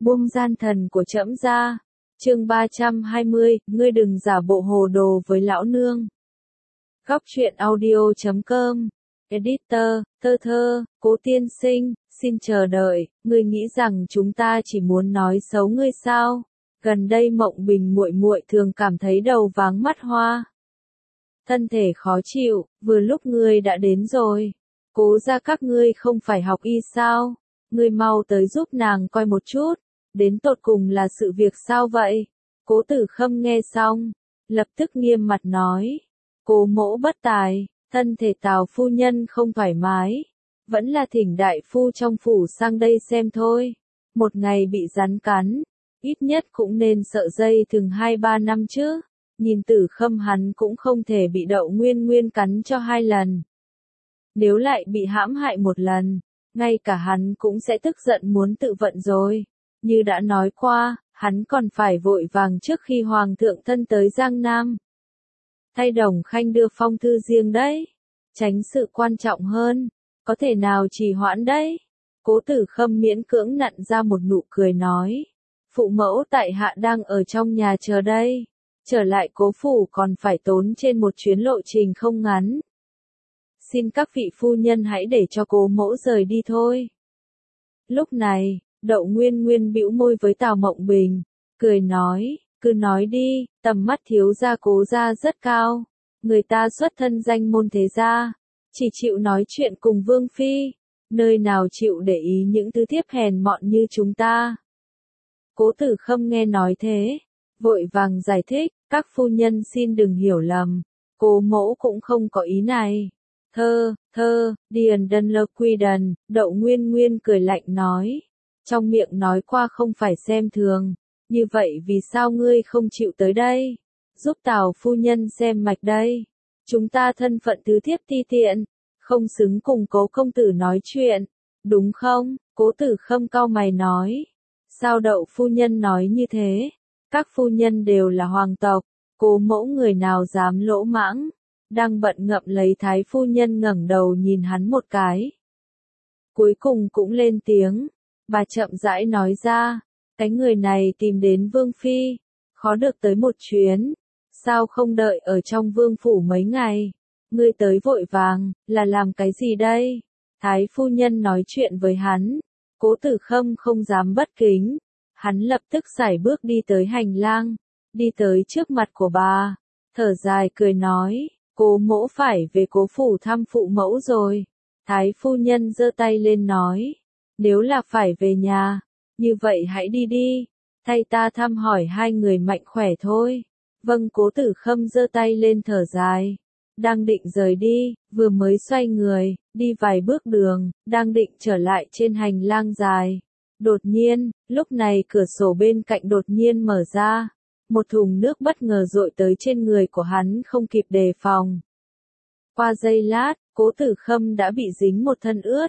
Buông gian thần của trẫm ra. Chương 320, ngươi đừng giả bộ hồ đồ với lão nương. Góc truyện audio.com. Editor, thơ, Cố tiên sinh, xin chờ đợi, ngươi nghĩ rằng chúng ta chỉ muốn nói xấu ngươi sao? Gần đây Mộng Bình muội muội thường cảm thấy đầu váng mắt hoa. Thân thể khó chịu, vừa lúc ngươi đã đến rồi. Cố ra các ngươi không phải học y sao? Ngươi mau tới giúp nàng coi một chút. Đến tột cùng là sự việc sao vậy? Cố Tử Khâm nghe xong, lập tức nghiêm mặt nói. Cố mỗ bất tài, thân thể Tào phu nhân không thoải mái. Vẫn là thỉnh đại phu trong phủ sang đây xem thôi. Một ngày bị rắn cắn, ít nhất cũng nên sợ dây thừng 2-3 năm chứ. Nhìn Tử Khâm hắn cũng không thể bị Đậu Nguyên Nguyên cắn cho 2 lần. Nếu lại bị hãm hại một lần, ngay cả hắn cũng sẽ tức giận muốn tự vận rồi. Như đã nói qua, hắn còn phải vội vàng trước khi Hoàng thượng thân tới Giang Nam. Thay Đồng Khanh đưa phong thư riêng đấy. Tránh sự quan trọng hơn, có thể nào trì hoãn đấy. Cố Tử Khâm miễn cưỡng nặn ra một nụ cười nói. Phụ mẫu tại hạ đang ở trong nhà chờ đây. Trở lại cố phủ còn phải tốn trên một chuyến lộ trình không ngắn. Xin các vị phu nhân hãy để cho cố mẫu rời đi thôi. Lúc này, Đậu Nguyên Nguyên bĩu môi với Tào Mộng Bình, cười nói, cứ nói đi, tầm mắt thiếu gia Cố gia rất cao. Người ta xuất thân danh môn thế gia, chỉ chịu nói chuyện cùng Vương Phi, nơi nào chịu để ý những thứ thiếp hèn mọn như chúng ta. Cố Tử Khâm nghe nói thế, vội vàng giải thích, các phu nhân xin đừng hiểu lầm, cố mẫu cũng không có ý này. Điền đần lơ quy đần, Đậu Nguyên Nguyên cười lạnh nói. Trong miệng nói qua không phải xem thường, như vậy vì sao ngươi không chịu tới đây? Giúp Tào phu nhân xem mạch đây. Chúng ta thân phận tứ thiếp ti tiện, không xứng cùng Cố công tử nói chuyện, đúng không? Cố Tử Khâm cau mày nói. Sao Đậu phu nhân nói như thế? Các phu nhân đều là hoàng tộc, cố mẫu người nào dám lỗ mãng? Đang bận ngậm lấy Thái phu nhân ngẩng đầu nhìn hắn một cái. Cuối cùng cũng lên tiếng. Bà chậm rãi nói ra, cái người này tìm đến Vương Phi, khó được tới một chuyến, sao không đợi ở trong Vương phủ mấy ngày, ngươi tới vội vàng, là làm cái gì đây? Thái phu nhân nói chuyện với hắn, Cố Tử Khâm không dám bất kính, hắn lập tức sải bước đi tới hành lang, đi tới trước mặt của bà, thở dài cười nói, cố mẫu phải về cố phủ thăm phụ mẫu rồi. Thái phu nhân giơ tay lên nói. Nếu là phải về nhà, như vậy hãy đi đi, thay ta thăm hỏi hai người mạnh khỏe thôi. Vâng. Cố Tử Khâm giơ tay lên thở dài, đang định rời đi, vừa mới xoay người, đi vài bước đường, đang định trở lại trên hành lang dài. Đột nhiên, lúc này cửa sổ bên cạnh đột nhiên mở ra, một thùng nước bất ngờ dội tới trên người của hắn không kịp đề phòng. Qua giây lát, Cố Tử Khâm đã bị dính một thân ướt.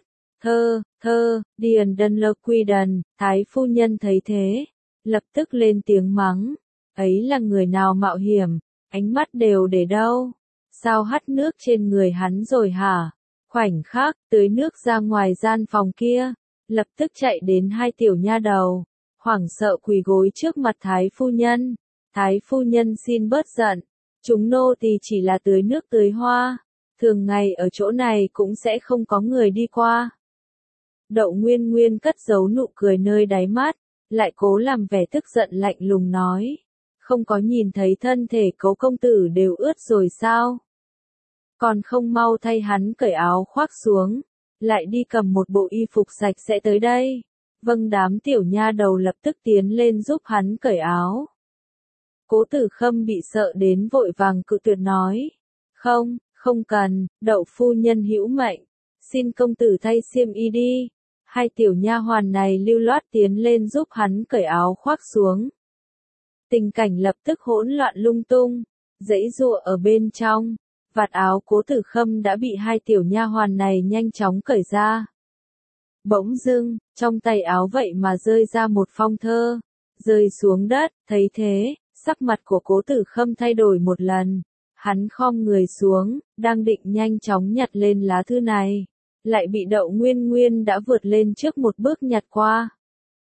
Điền đần lơ quy đần, Thái phu nhân thấy thế, lập tức lên tiếng mắng, ấy là người nào mạo hiểm, ánh mắt đều để đâu, sao hắt nước trên người hắn rồi hả? Khoảnh khắc, tưới nước ra ngoài gian phòng kia, lập tức chạy đến hai tiểu nha đầu, hoảng sợ quỳ gối trước mặt Thái phu nhân. Thái phu nhân xin bớt giận, chúng nô tỳ chỉ là tưới nước tưới hoa, thường ngày ở chỗ này cũng sẽ không có người đi qua. Đậu Nguyên Nguyên cất giấu nụ cười nơi đáy mắt, lại cố làm vẻ tức giận lạnh lùng nói. Không có nhìn thấy thân thể Cố công tử đều ướt rồi sao? Còn không mau thay hắn cởi áo khoác xuống, lại đi cầm một bộ y phục sạch sẽ tới đây. Vâng. Đám tiểu nha đầu lập tức tiến lên giúp hắn cởi áo. Cố Tử Khâm bị sợ đến vội vàng cự tuyệt nói. Không cần, Đậu phu nhân hữu mệnh, xin công tử thay xiêm y đi. Hai tiểu nha hoàn này lưu loát tiến lên giúp hắn cởi áo khoác xuống. Tình cảnh lập tức hỗn loạn lung tung, giãy giụa ở bên trong, vạt áo Cố Tử Khâm đã bị hai tiểu nha hoàn này nhanh chóng cởi ra. Bỗng dưng, trong tay áo vậy mà rơi ra một phong thơ, rơi xuống đất, thấy thế, sắc mặt của Cố Tử Khâm thay đổi một lần. Hắn khom người xuống, đang định nhanh chóng nhặt lên lá thư này, lại bị Đậu Nguyên Nguyên đã vượt lên trước một bước nhặt qua.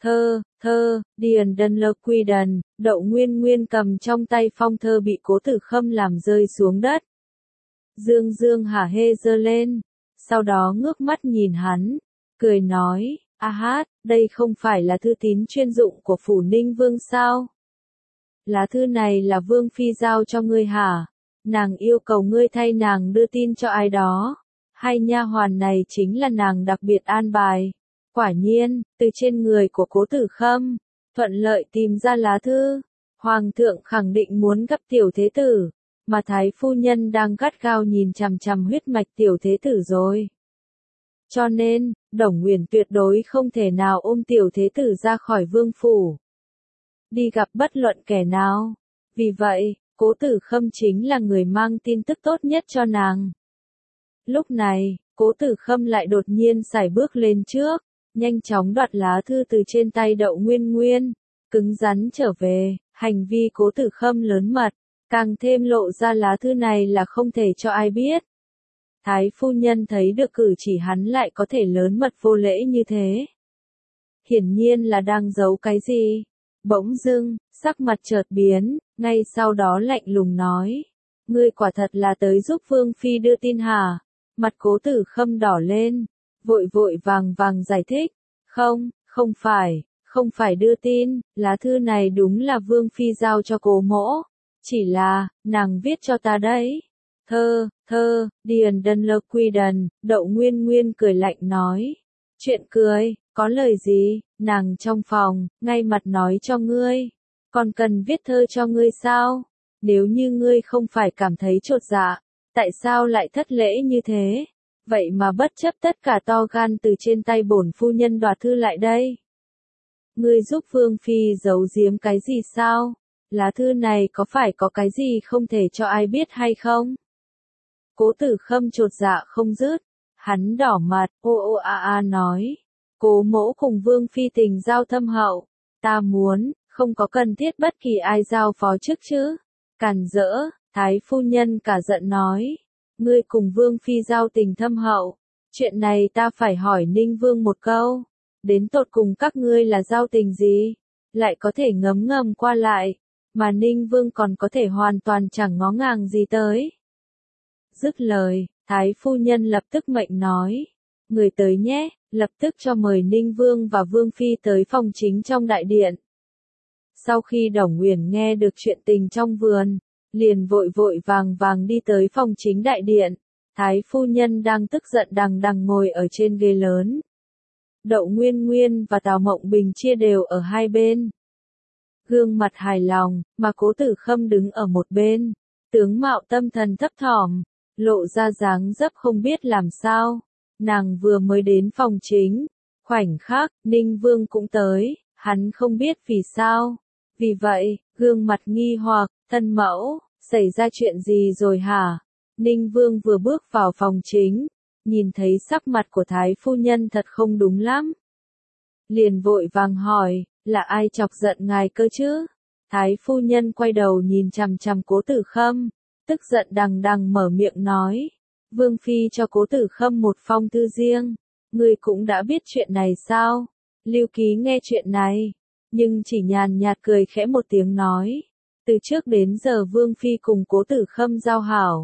Điền Đân Lơ Quy Đần, Đậu Nguyên Nguyên cầm trong tay phong thơ bị Cố Tử Khâm làm rơi xuống đất. Dương Dương hả hê giơ lên, sau đó ngước mắt nhìn hắn, cười nói, a hát, đây không phải là thư tín chuyên dụng của phủ Ninh Vương sao? Lá thư này là Vương Phi giao cho ngươi hả? Nàng yêu cầu ngươi thay nàng đưa tin cho ai đó, hay nha hoàn này chính là nàng đặc biệt an bài? Quả nhiên, từ trên người của Cố Tử Khâm, thuận lợi tìm ra lá thư. Hoàng thượng khẳng định muốn gặp tiểu thế tử, mà thái phu nhân đang gắt gao nhìn chằm chằm huyết mạch tiểu thế tử rồi. Cho nên, Đồng Nguyền tuyệt đối không thể nào ôm tiểu thế tử ra khỏi vương phủ, đi gặp bất luận kẻ nào. Vì vậy, Cố Tử Khâm chính là người mang tin tức tốt nhất cho nàng. Lúc này, Cố Tử Khâm lại đột nhiên sải bước lên trước, nhanh chóng đoạt lá thư từ trên tay Đậu Nguyên Nguyên, cứng rắn trở về. Hành vi Cố Tử Khâm lớn mật, càng thêm lộ ra lá thư này là không thể cho ai biết. Thái phu nhân thấy được cử chỉ hắn lại có thể lớn mật vô lễ như thế, hiển nhiên là đang giấu cái gì. Bỗng dưng, sắc mặt chợt biến, ngay sau đó lạnh lùng nói, ngươi quả thật là tới giúp Vương Phi đưa tin hả? Mặt Cố Tử Khâm đỏ lên, vội vội vàng vàng giải thích, không phải đưa tin, lá thư này đúng là Vương Phi giao cho Cố mỗ, chỉ là, nàng viết cho ta đấy. Điền Đân Lơ Quy Đần, Đậu Nguyên Nguyên cười lạnh nói, chuyện cười, có lời gì, nàng trong phòng, ngay mặt nói cho ngươi, còn cần viết thơ cho ngươi sao? Nếu như ngươi không phải cảm thấy chột dạ, tại sao lại thất lễ như thế? Vậy mà bất chấp tất cả to gan từ trên tay bổn phu nhân đoạt thư lại đây. Ngươi giúp Vương Phi giấu giếm cái gì sao? Lá thư này có phải có cái gì không thể cho ai biết hay không? Cố Tử Khâm chột dạ không dứt, hắn đỏ mặt, nói, Cố mỗ cùng Vương Phi tình giao thâm hậu, ta muốn, không có cần thiết bất kỳ ai giao phó trước chứ. Càn rỡ, thái phu nhân cả giận nói, ngươi cùng Vương Phi giao tình thâm hậu, chuyện này ta phải hỏi Ninh Vương một câu, đến tột cùng các ngươi là giao tình gì, lại có thể ngấm ngầm qua lại, mà Ninh Vương còn có thể hoàn toàn chẳng ngó ngàng gì tới. Dứt lời, thái phu nhân lập tức mệnh nói, người tới nhé, lập tức cho mời Ninh Vương và Vương Phi tới phòng chính trong đại điện. Sau khi Đồng Nguyền nghe được chuyện tình trong vườn, liền vội vội vàng vàng đi tới phòng chính đại điện. Thái phu nhân đang tức giận đằng đằng ngồi ở trên ghế lớn. Đậu Nguyên Nguyên và Tào Mộng Bình chia đều ở hai bên. Gương mặt hài lòng, mà Cố Tử Khâm đứng ở một bên, tướng mạo tâm thần thấp thỏm, lộ ra dáng dấp không biết làm sao. Nàng vừa mới đến phòng chính, khoảnh khắc, Ninh Vương cũng tới, hắn không biết vì sao. Vì vậy, gương mặt nghi hoặc, thân mẫu, xảy ra chuyện gì rồi hả? Ninh Vương vừa bước vào phòng chính, nhìn thấy sắc mặt của thái phu nhân thật không đúng lắm. Liền vội vàng hỏi, là ai chọc giận ngài cơ chứ? Thái phu nhân quay đầu nhìn chằm chằm Cố Tử Khâm, tức giận đằng đằng mở miệng nói, Vương Phi cho Cố Tử Khâm một phong thư riêng, ngươi cũng đã biết chuyện này sao? Lưu Ký nghe chuyện này, nhưng chỉ nhàn nhạt cười khẽ một tiếng nói, từ trước đến giờ Vương Phi cùng Cố Tử Khâm giao hảo.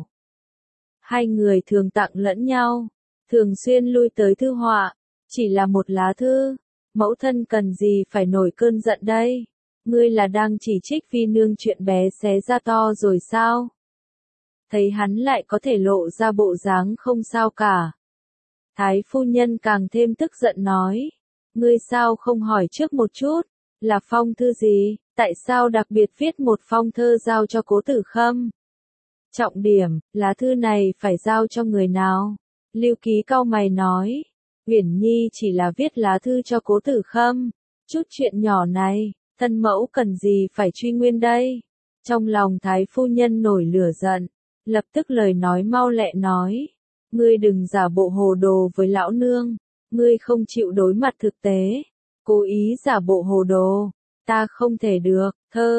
Hai người thường tặng lẫn nhau, thường xuyên lui tới thư họa, chỉ là một lá thư, mẫu thân cần gì phải nổi cơn giận đây? Ngươi là đang chỉ trích Phi nương chuyện bé xé ra to rồi sao? Thấy hắn lại có thể lộ ra bộ dáng không sao cả. Thái phu nhân càng thêm tức giận nói, ngươi sao không hỏi trước một chút, là phong thư gì, tại sao đặc biệt viết một phong thơ giao cho Cố Tử Khâm? Trọng điểm, lá thư này phải giao cho người nào? Lưu Ký cau mày nói, Uyển Nhi chỉ là viết lá thư cho Cố Tử Khâm, chút chuyện nhỏ này, thân mẫu cần gì phải truy nguyên đây? Trong lòng thái phu nhân nổi lửa giận, lập tức lời nói mau lẹ nói, ngươi đừng giả bộ hồ đồ với lão nương, ngươi không chịu đối mặt thực tế, cố ý giả bộ hồ đồ, ta không thể được.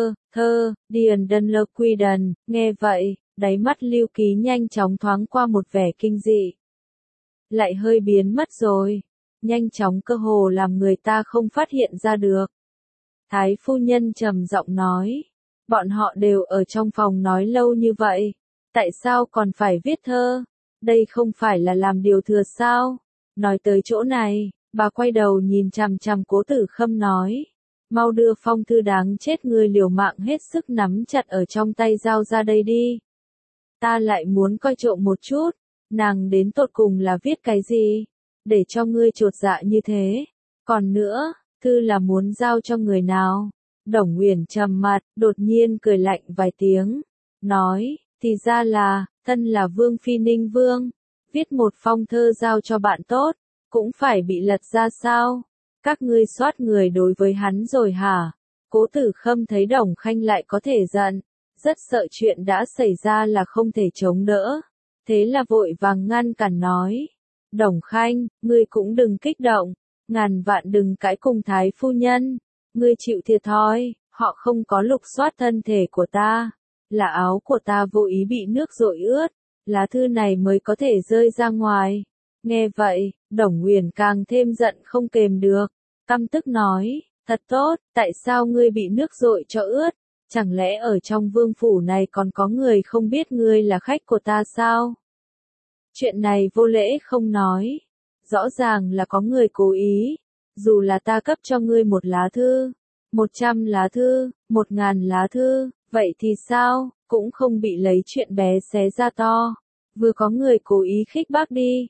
Điền Đân Lơ Quy Đần, nghe vậy, đáy mắt Lưu Ký nhanh chóng thoáng qua một vẻ kinh dị, lại hơi biến mất rồi. nhanh chóng cơ hồ làm người ta không phát hiện ra được. Thái phu nhân trầm giọng nói, bọn họ đều ở trong phòng nói lâu như vậy, tại sao còn phải viết thơ? Đây không phải là làm điều thừa sao? Nói tới chỗ này, bà quay đầu nhìn chằm chằm Cố Tử Khâm nói, mau đưa phong thư đáng chết người liều mạng hết sức nắm chặt ở trong tay giao ra đây đi. Ta lại muốn coi trộm một chút, nàng đến tột cùng là viết cái gì, để cho ngươi chột dạ như thế. Còn nữa, thư là muốn giao cho người nào? Đồng Uyển trầm mặt, đột nhiên cười lạnh vài tiếng, nói, thì ra là, thân là Vương Phi Ninh Vương, viết một phong thơ giao cho bạn tốt, cũng phải bị lật ra sao? Các ngươi soát người đối với hắn rồi hả? Cố Tử Khâm thấy Đồng Khanh lại có thể giận, rất sợ chuyện đã xảy ra là không thể chống đỡ. Thế là vội vàng ngăn cản nói, Đồng Khanh, ngươi cũng đừng kích động, ngàn vạn đừng cãi cùng Thái phu nhân, ngươi chịu thiệt thòi, họ không có lục soát thân thể của ta, là áo của ta vô ý bị nước dội ướt, lá thư này mới có thể rơi ra ngoài. Nghe vậy, Đồng Uyển càng thêm giận không kềm được, căm tức nói, thật tốt, tại sao ngươi bị nước dội cho ướt? Chẳng lẽ ở trong vương phủ này còn có người không biết ngươi là khách của ta sao? Chuyện này vô lễ không nói, rõ ràng là có người cố ý, dù là ta cấp cho ngươi 1 lá thư, 100 lá thư, 1000 lá thư, vậy thì sao, cũng không bị lấy chuyện bé xé ra to, vừa có người cố ý khích bác đi.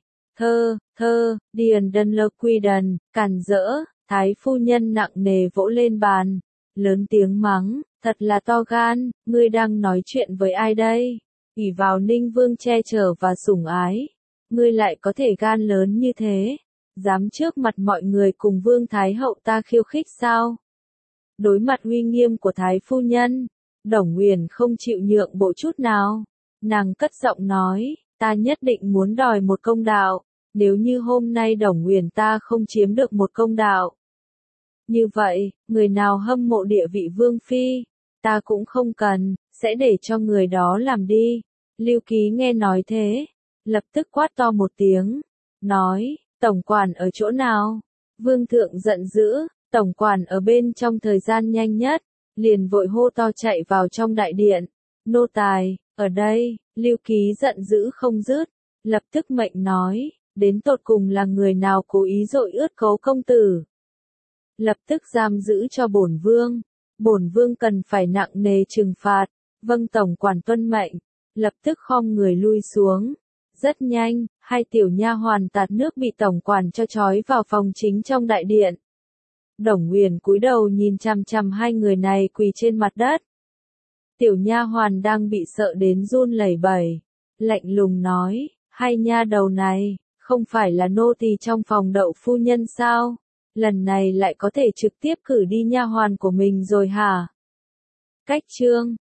Điền Đân Lơ Quy Đần, càn rỡ, Thái phu nhân nặng nề vỗ lên bàn, lớn tiếng mắng, thật là to gan, ngươi đang nói chuyện với ai đây? ỷ vào Ninh Vương che chở và sủng ái, ngươi lại có thể gan lớn như thế, dám trước mặt mọi người cùng Vương Thái hậu ta khiêu khích sao? Đối mặt uy nghiêm của Thái phu nhân, Đồng Uyển không chịu nhượng bộ chút nào, nàng cất giọng nói, ta nhất định muốn đòi một công đạo, nếu như hôm nay Đồng Uyển ta không chiếm được một công đạo. Như vậy, người nào hâm mộ địa vị Vương Phi, ta cũng không cần, sẽ để cho người đó làm đi. Lưu Ký nghe nói thế, lập tức quát to một tiếng, nói, tổng quản ở chỗ nào? Vương thượng giận dữ, tổng quản ở bên trong thời gian nhanh nhất, liền vội hô to chạy vào trong đại điện. Nô tài, ở đây, Lưu Ký giận dữ không dứt, lập tức mệnh nói, đến tột cùng là người nào cố ý dội ướt Cố công tử. Lập tức giam giữ cho bổn vương cần phải nặng nề trừng phạt. Vâng tổng quản tuân mệnh, lập tức khom người lui xuống. Rất nhanh, 2 tiểu nha hoàn tạt nước bị tổng quản cho trói vào phòng chính trong đại điện. Đồng Uyển cúi đầu nhìn chằm chằm 2 người này quỳ trên mặt đất. Tiểu nha hoàn đang bị sợ đến run lẩy bẩy, lạnh lùng nói, 2 nha đầu này, không phải là nô tỳ trong phòng Đậu phu nhân sao? Lần này lại có thể trực tiếp cử đi nha hoàn của mình rồi hả? Cách chương